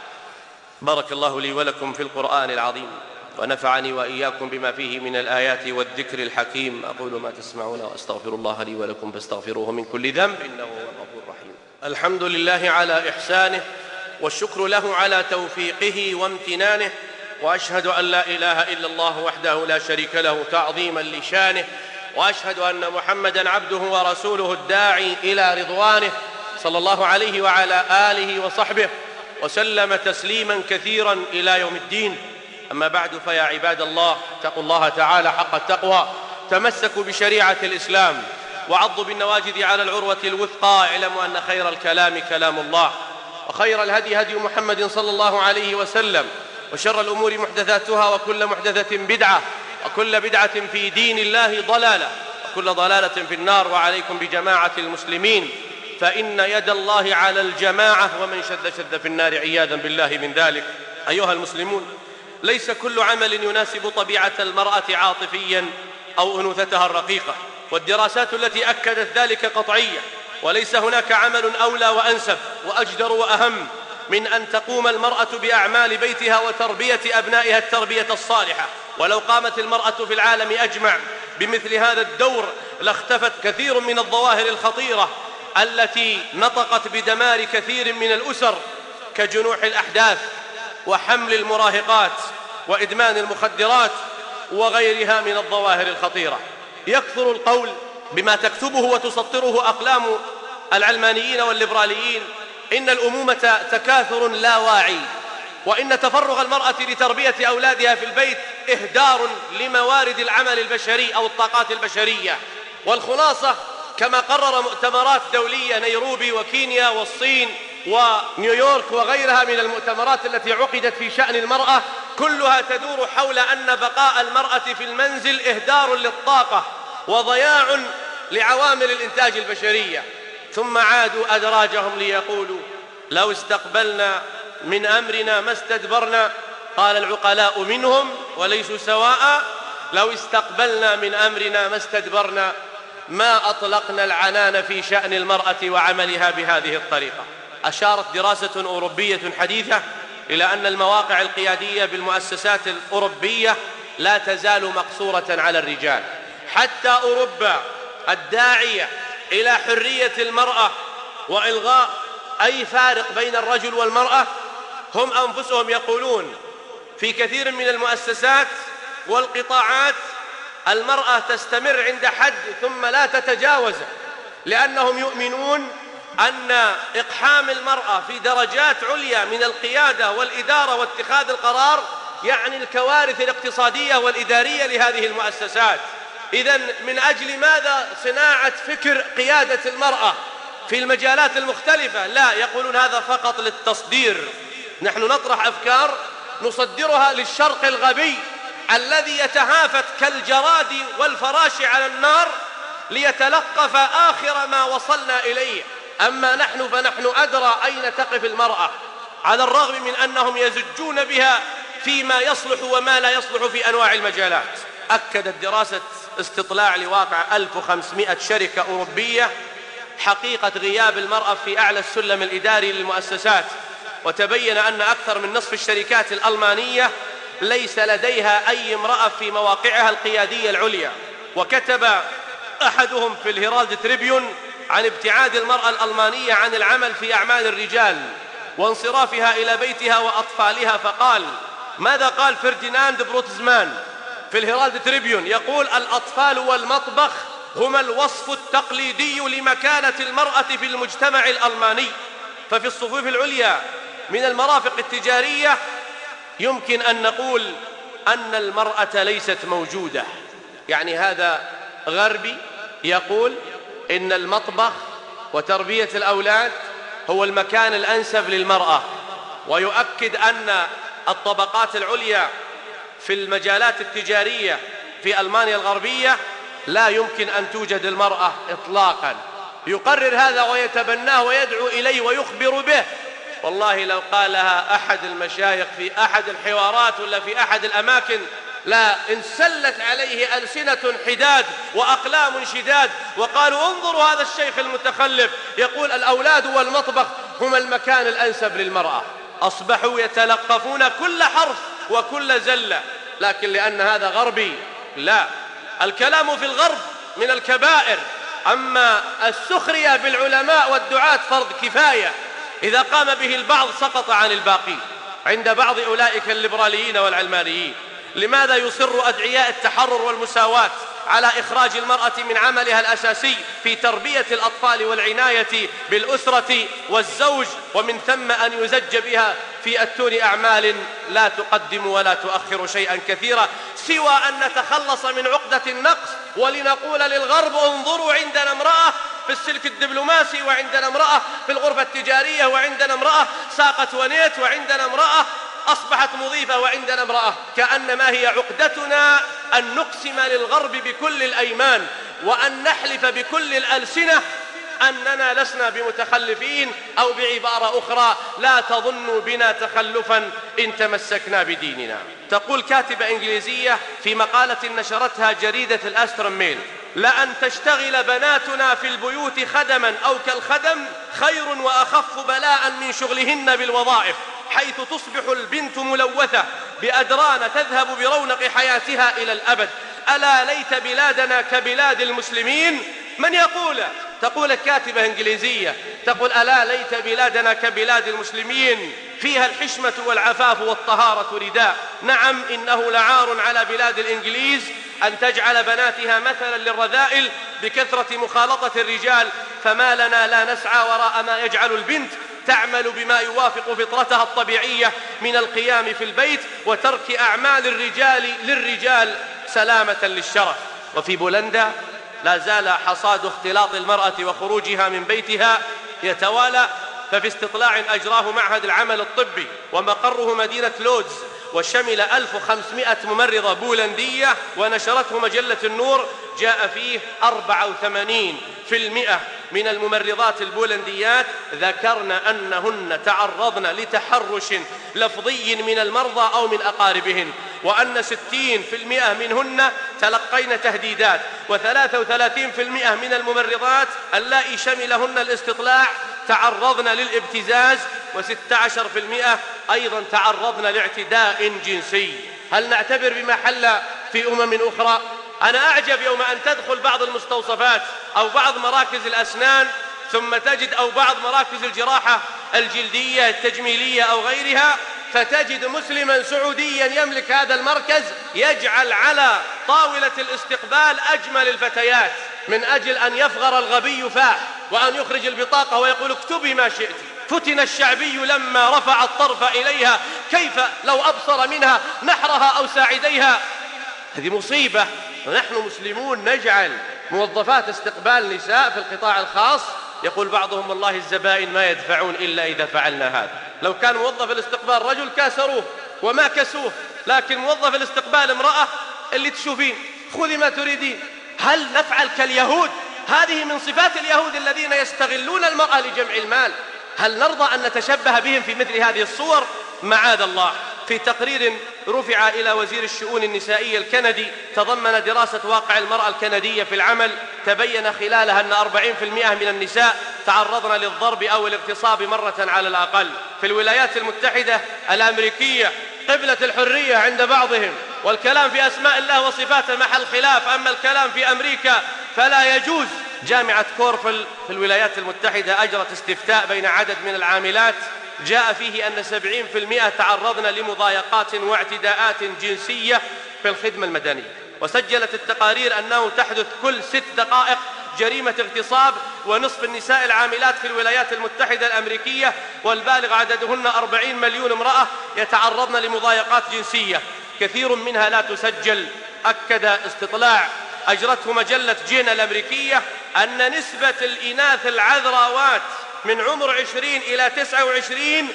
بارك الله لي ولكم في القرآن العظيم ونفعني وإياكم بما فيه من الآيات والذكر الحكيم. أقول ما تسمعون وأستغفر الله لي ولكم فاستغفروه من كل ذنب إنه هو الغفور الرحيم. الحمد لله على إحسانه والشكر له على توفيقه وامتنانه، وأشهد أن لا إله إلا الله وحده لا شريك له تعظيما لشانه، وأشهد أن محمدًا عبده ورسوله الداعي إلى رضوانه صلى الله عليه وعلى آله وصحبه وسلم تسليما كثيرا إلى يوم الدين. أما بعد، فيا عباد الله اتقوا الله تعالى حق التقوى، تمسكوا بشريعة الإسلام وعضوا بالنواجذ على العروة الوثقى. اعلموا أن خير الكلام كلام الله، وخير الهدي هدي محمد صلى الله عليه وسلم، وشر الأمور محدثاتها، وكل محدثة بدعة، وكل بدعة في دين الله ضلالة، وكل ضلالة في النار. وعليكم بجماعة المسلمين، فإن يد الله على الجماعة، ومن شد في النار عياذا بالله من ذلك. أيها المسلمون، ليس كل عمل يناسب طبيعة المرأة عاطفيا أو أنوثتها الرقيقة، والدراسات التي أكدت ذلك قطعية، وليس هناك عمل أولى وأنسب وأجدر وأهم من أن تقوم المرأة بأعمال بيتها وتربية أبنائها التربية الصالحة. ولو قامت المرأة في العالم أجمع بمثل هذا الدور لاختفت كثير من الظواهر الخطيرة التي نطقت بدمار كثير من الأسر، كجنوح الأحداث وحمل المراهقات وإدمان المخدرات وغيرها من الظواهر الخطيرة. يكثر القول بما تكتبه وتسطره أقلام العلمانيين والليبراليين إن الأمومة تكاثر لا واعي، وإن تفرغ المرأة لتربية أولادها في البيت إهدار لموارد العمل البشري أو الطاقات البشرية. والخلاصة كما قرر مؤتمرات دولية نيروبي وكينيا والصين ونيويورك وغيرها من المؤتمرات التي عقدت في شأن المرأة، كلها تدور حول أن بقاء المرأة في المنزل إهدار للطاقة وضياع لعوامل الإنتاج البشرية. ثم عادوا أدراجهم ليقولوا لو استقبلنا من أمرنا ما استدبرنا. قال العقلاء منهم وليسوا سواء لو استقبلنا من أمرنا ما استدبرنا ما أطلقنا العنان في شأن المرأة وعملها بهذه الطريقة. أشارت دراسة أوروبية حديثة إلى أن المواقع القيادية بالمؤسسات الأوروبية لا تزال مقصورة على الرجال. حتى أوروبا الداعية إلى حرية المرأة وإلغاء أي فارق بين الرجل والمرأة، هم أنفسهم يقولون في كثير من المؤسسات والقطاعات المرأة تستمر عند حد ثم لا تتجاوزه، لأنهم يؤمنون أن إقحام المرأة في درجات عليا من القيادة والإدارة واتخاذ القرار يعني الكوارث الاقتصادية والإدارية لهذه المؤسسات. إذن من أجل ماذا صناعة فكر قيادة المرأة في المجالات المختلفة؟ لا، يقولون هذا فقط للتصدير. نحن نطرح أفكار نصدرها للشرق الغبي الذي يتهافت كالجراد والفراش على النار ليتلقف آخر ما وصلنا إليه. أما نحن فنحن أدرى أين تقف المرأة، على الرغم من أنهم يزجون بها فيما يصلح وما لا يصلح في أنواع المجالات. أكدت دراسة استطلاع لواقع 1500 شركة أوروبية حقيقة غياب المرأة في أعلى السلم الإداري للمؤسسات، وتبين أن أكثر من نصف الشركات الألمانية ليس لديها أي امرأة في مواقعها القيادية العليا. وكتب أحدهم في الهيرالد تريبيون عن ابتعاد المرأة الألمانية عن العمل في أعمال الرجال وانصرافها إلى بيتها وأطفالها، فقال ماذا قال فرديناند بروتزمان في الهيرالد تريبيون؟ يقول الأطفال والمطبخ هما الوصف التقليدي لمكانة المرأة في المجتمع الألماني. ففي الصفوف العليا من المرافق التجارية يمكن أن نقول أن المرأة ليست موجودة. يعني هذا غربي يقول إن المطبخ وتربية الأولاد هو المكان الأنسب للمرأة، ويؤكد أن الطبقات العليا في المجالات التجارية في ألمانيا الغربية لا يمكن أن توجد المرأة إطلاقا. يقرر هذا ويتبناه ويدعو إليه ويخبر به. والله لو قالها أحد المشايخ في أحد الحوارات ولا في أحد الأماكن لا انسلت عليه ألسنة حداد وأقلام شداد، وقالوا انظروا هذا الشيخ المتخلف يقول الأولاد والمطبخ هما المكان الأنسب للمرأة. أصبحوا يتلقفون كل حرف وكل زلة، لكن لأن هذا غربي لا. الكلام في الغرب من الكبائر، أما السخرية بالعلماء والدعاة فرض كفاية، إذا قام به البعض سقط عن الباقي عند بعض أولئك الليبراليين والعلمانيين. لماذا يصر أدعياء التحرر والمساواة على إخراج المرأة من عملها الأساسي في تربية الأطفال والعناية بالأسرة والزوج، ومن ثم أن يزج بها في أتون أعمال لا تقدم ولا تؤخر شيئا كثيرا سوى أن نتخلص من عقدة النقص ولنقول للغرب انظروا عندنا امرأة في السلك الدبلوماسي، وعندنا امرأة في الغرفة التجارية، وعندنا امرأة ساقت ونيت، وعندنا امرأة أصبحت مضيفة، وعندنا امرأة. كأنما هي عقدتنا أن نقسم للغرب بكل الأيمان وأن نحلف بكل الألسنة أننا لسنا بمتخلفين، أو بعبارة أخرى لا تظنوا بنا تخلفا إن تمسكنا بديننا. تقول كاتبة إنجليزية في مقالة نشرتها جريدة الأسترن ميل: لأن تشتغل بناتنا في البيوت خدما أو كالخدم خير وأخف بلاء من شغلهن بالوظائف، حيث تصبح البنت ملوثة بأدران تذهب برونق حياتها إلى الأبد. ألا ليت بلادنا كبلاد المسلمين. من يقول؟ تقول الكاتبة إنجليزية، تقول ألا ليت بلادنا كبلاد المسلمين فيها الحشمة والعفاف والطهارة رداء. نعم، إنه لعار على بلاد الإنجليز أن تجعل بناتها مثلا للرذائل بكثرة مخالطة الرجال، فما لنا لا نسعى وراء ما يجعل البنت تعمل بما يوافق فطرتها الطبيعية من القيام في البيت وترك أعمال الرجال للرجال سلامة للشرف. وفي بولندا لا زال حصاد اختلاط المرأة وخروجها من بيتها يتوالى، ففي استطلاع أجراه معهد العمل الطبي ومقره مدينة لودز وشمل 1500 ممرضة بولندية ونشرته مجلة النور، جاء فيه 84% من الممرضات البولنديات ذكرن أنهن تعرضن لتحرش لفظي من المرضى أو من أقاربهن، وأن 60% منهن تلقين تهديدات، و33% من الممرضات اللائي شملهن الاستطلاع تعرضن للابتزاز، و16% أيضا تعرضن لاعتداء جنسي. هل نعتبر بما حل في أخرى؟ أنا أعجب يوم أن تدخل بعض المستوصفات أو بعض مراكز الأسنان ثم تجد أو بعض مراكز الجراحة الجلدية التجميلية أو غيرها، فتجد مسلما سعوديا يملك هذا المركز يجعل على طاولة الاستقبال أجمل الفتيات من أجل أن يفغر الغبي فاه وأن يخرج البطاقة ويقول اكتبي ما شئت. فتن الشعبي لما رفع الطرف إليها، كيف لو أبصر منها نحرها أو ساعديها؟ هذه مصيبة. ونحن مسلمون نجعل موظفات استقبال نساء في القطاع الخاص، يقول بعضهم والله الزبائن ما يدفعون إلا إذا فعلنا هذا. لو كان موظف الاستقبال رجل كاسروه وما كسوه، لكن موظف الاستقبال امرأة، اللي تشوفين خذي ما تريدين. هل نفعل كاليهود؟ هذه من صفات اليهود الذين يستغلون المرأة لجمع المال. هل نرضى أن نتشبه بهم في مثل هذه الصور؟ معاذ الله. في تقرير رفع إلى وزير الشؤون النسائية الكندي تضمن دراسة واقع المرأة الكندية في العمل، تبين خلالها أن 40% من النساء تعرضن للضرب أو الاغتصاب مرة على الأقل. في الولايات المتحدة الأمريكية قبلة الحرية عند بعضهم، والكلام في أسماء الله وصفاته محل خلاف، أما الكلام في أمريكا فلا يجوز. جامعة كورفل في الولايات المتحدة أجرت استفتاء بين عدد من العاملات، جاء فيه أن 70% تعرضن لمضايقات واعتداءات جنسية في الخدمة المدنية. وسجلت التقارير أنه تحدث كل 6 دقائق جريمة اغتصاب، ونصف النساء العاملات في الولايات المتحدة الأمريكية والبالغ عددهن 40 مليون امرأة يتعرضن لمضايقات جنسية، كثير منها لا تسجل. أكد استطلاع أجرته مجلة جين الأمريكية أن نسبة الإناث العذراوات من عمر 20 إلى 29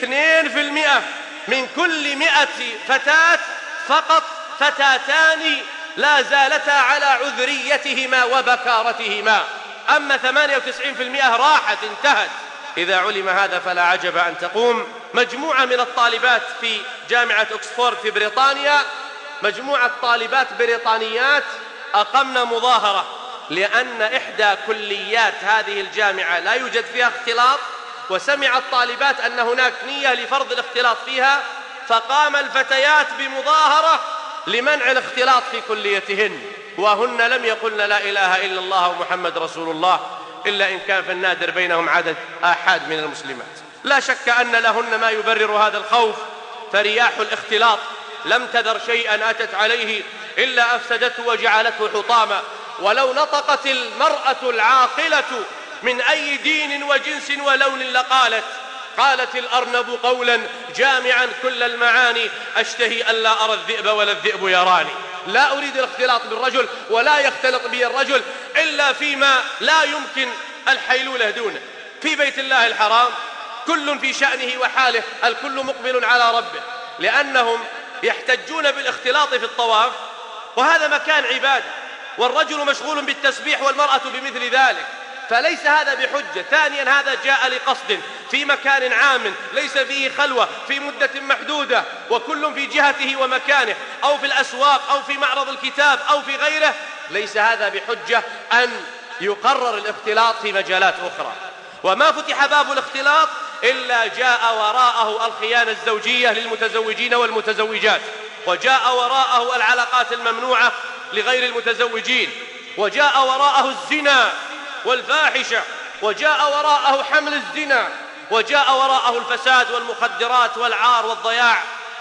2%، من كل 100 فتاة فقط فتاتان لا زالتا على عذريتهما وبكارتهما، أما 98% راحت انتهت. إذا علم هذا فلا عجب أن تقوم مجموعة من الطالبات في جامعة أكسفورد في بريطانيا، مجموعة طالبات بريطانيات أقمنا مظاهرة لأن إحدى كليات هذه الجامعة لا يوجد فيها اختلاط، وسمع الطالبات أن هناك نية لفرض الاختلاط فيها، فقام الفتيات بمظاهرة لمنع الاختلاط في كليتهن، وهن لم يقلن لا إله إلا الله ومحمد رسول الله، إلا إن كان في النادر بينهم عدد آحاد من المسلمات. لا شك أن لهن ما يبرر هذا الخوف، فرياح الاختلاط لم تذر شيئا أتت عليه إلا أفسدته وجعلته حطاما. ولو نطقت المرأة العاقلة من أي دين وجنس ولون قالت الأرنب قولا جامعا كل المعاني، أشتهي أن لا أرى الذئب ولا الذئب يراني. لا أريد الاختلاط بالرجل ولا يختلط بي الرجل إلا فيما لا يمكن الحيلولة دونه. في بيت الله الحرام كل في شأنه وحاله، الكل مقبل على ربه، لأنهم يحتجون بالاختلاط في الطواف، وهذا مكان عبادة، والرجل مشغول بالتسبيح والمرأة بمثل ذلك، فليس هذا بحجة. ثانيا هذا جاء لقصد في مكان عام ليس فيه خلوة في مدة محدودة، وكل في جهته ومكانه، أو في الأسواق أو في معرض الكتاب أو في غيره، ليس هذا بحجة أن يقرر الاختلاط في مجالات أخرى. وما فتح باب الاختلاط إلا جاء وراءه الخيانة الزوجية للمتزوجين والمتزوجات، وجاء وراءه العلاقات الممنوعة لغير المتزوجين، وجاء وراءه الزنا والفاحشة، وجاء وراءه حمل الزنا، وجاء وراءه الفساد والمخدرات والعار والضياع.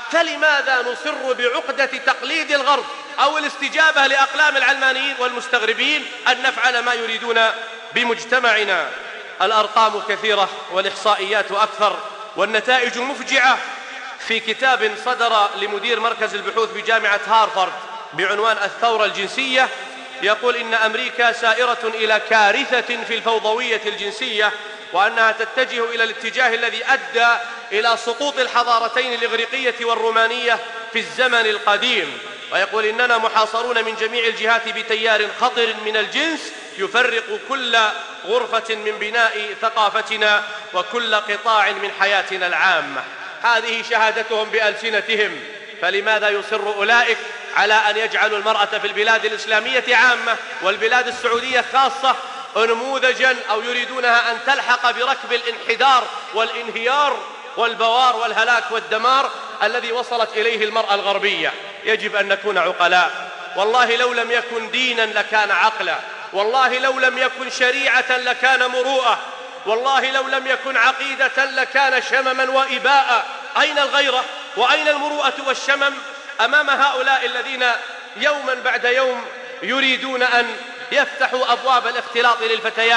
فلماذا نصر بعقدة تقليد الغرب أو الاستجابة لأقلام العلمانيين والمستغربين أن نفعل ما يريدون بمجتمعنا؟ الأرقام كثيرة والإحصائيات أكثر والنتائج مفجعة. في كتاب صدر لمدير مركز البحوث بجامعة هارفارد بعنوان الثورة الجنسية، يقول إن أمريكا سائرة إلى كارثة في الفوضوية الجنسية، وأنها تتجه إلى الاتجاه الذي أدى إلى سقوط الحضارتين الإغريقية والرومانية في الزمن القديم. ويقول إننا محاصرون من جميع الجهات بتيار خطر من الجنس يفرق كل غرفة من بناء ثقافتنا وكل قطاع من حياتنا العامة. هذه شهادتهم بألسنتهم، فلماذا يصر أولئك على أن يجعلوا المرأة في البلاد الإسلامية عامة والبلاد السعودية خاصة نموذجا، أو يريدونها أن تلحق بركب الانحدار والانهيار والبوار والهلاك والدمار الذي وصلت إليه المرأة الغربية؟ يجب أن نكون عقلاء. والله لو لم يكن دينا لكان عقلا، والله لو لم يكن شريعة لكان مروءة، والله لو لم يكن عقيدة لكان شمما وإباء. أين الغيرة وأين المروءة والشمم أمام هؤلاء الذين يوما بعد يوم يريدون أن يفتحوا أبواب الاختلاط للفتيات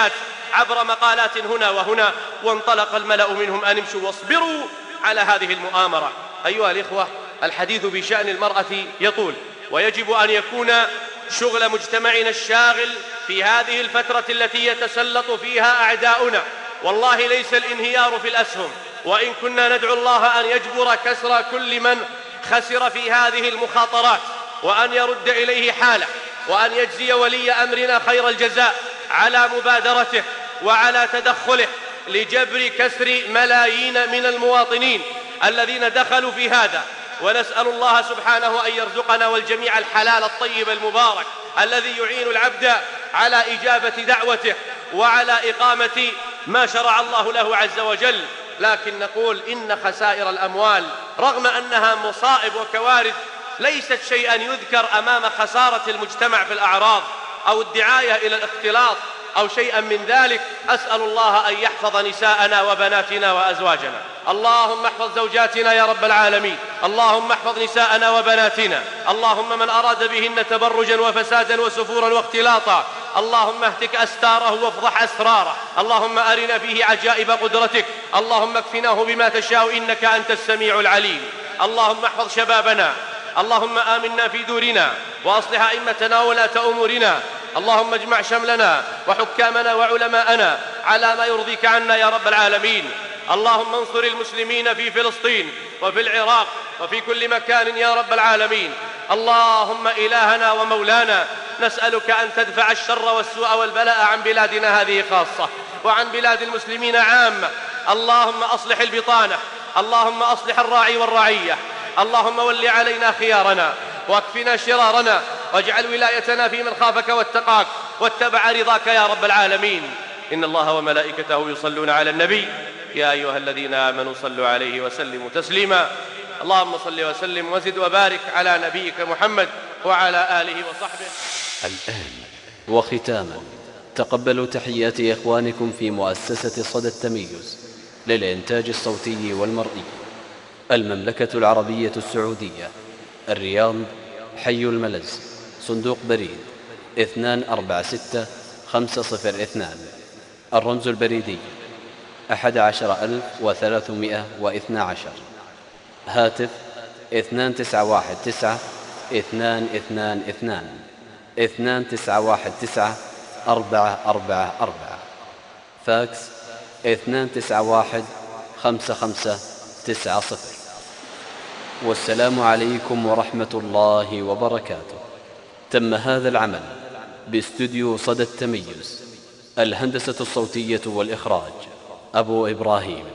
عبر مقالات هنا وهنا، وانطلق الملأ منهم أن امشوا واصبروا على هذه المؤامرة. أيها الإخوة، الحديث بشأن المرأة يطول، ويجب أن يكون شغل مجتمعنا الشاغل في هذه الفترة التي يتسلط فيها أعداؤنا. والله ليس الانهيار في الأسهم، وإن كنا ندعو الله أن يجبر كسر كل من خسر في هذه المخاطرات، وأن يرد إليه حاله، وأن يجزي ولي أمرنا خير الجزاء على مبادرته وعلى تدخله لجبر كسر ملايين من المواطنين الذين دخلوا في هذا. ونسأل الله سبحانه أن يرزقنا والجميع الحلال الطيب المبارك الذي يعين العبد على إجابة دعوته وعلى إقامة ما شرع الله له عز وجل. لكن نقول إن خسائر الأموال رغم أنها مصائب وكوارث ليست شيئا يذكر أمام خسارة المجتمع في الأعراض أو الدعاية إلى الاختلاط أو شيئا من ذلك. أسأل الله أن يحفظ نساءنا وبناتنا وأزواجنا. اللهم احفظ زوجاتنا يا رب العالمين. اللهم احفظ نساءنا وبناتنا. اللهم من أراد بهن تبرجا وفسادا وسفورا واختلاطا اللهم اهتك أستاره وافضح أسراره. اللهم أرنا فيه عجائب قدرتك. اللهم اكفناه بما تشاء إنك أنت السميع العليم. اللهم احفظ شبابنا. اللهم آمنا في دورنا وأصلح أئمتنا وولاة أمورنا. اللهم اجمع شملنا وحكامنا وعلماءنا على ما يرضيك عنا يا رب العالمين. اللهم انصر المسلمين في فلسطين وفي العراق وفي كل مكان يا رب العالمين. اللهم إلهنا ومولانا نسألك أن تدفع الشر والسوء والبلاء عن بلادنا هذه خاصة وعن بلاد المسلمين عامة. اللهم أصلح البطانة. اللهم أصلح الراعي والرعية. اللهم ول علينا خيارنا واكفنا شرارنا واجعل ولايتنا في من خافك واتقاك واتبع رضاك يا رب العالمين. إن الله وملائكته يصلون على النبي يا أيها الذين آمنوا صلوا عليه وسلموا تسليما. اللهم صل وسلم وزد وبارك على نبيك محمد وعلى آله وصحبه. الآن وختاما تقبلوا تحيات إخوانكم في مؤسسة صدى التميز للإنتاج الصوتي والمرئي، المملكة العربية السعودية، الرياض، حي الملز، صندوق بريد 246502، الرمز البريدي 11312، هاتف 2919 222 2919 444، فاكس 291 5590. والسلام عليكم ورحمة الله وبركاته. تم هذا العمل باستوديو صدى التميز، الهندسة الصوتية والإخراج أبو إبراهيم.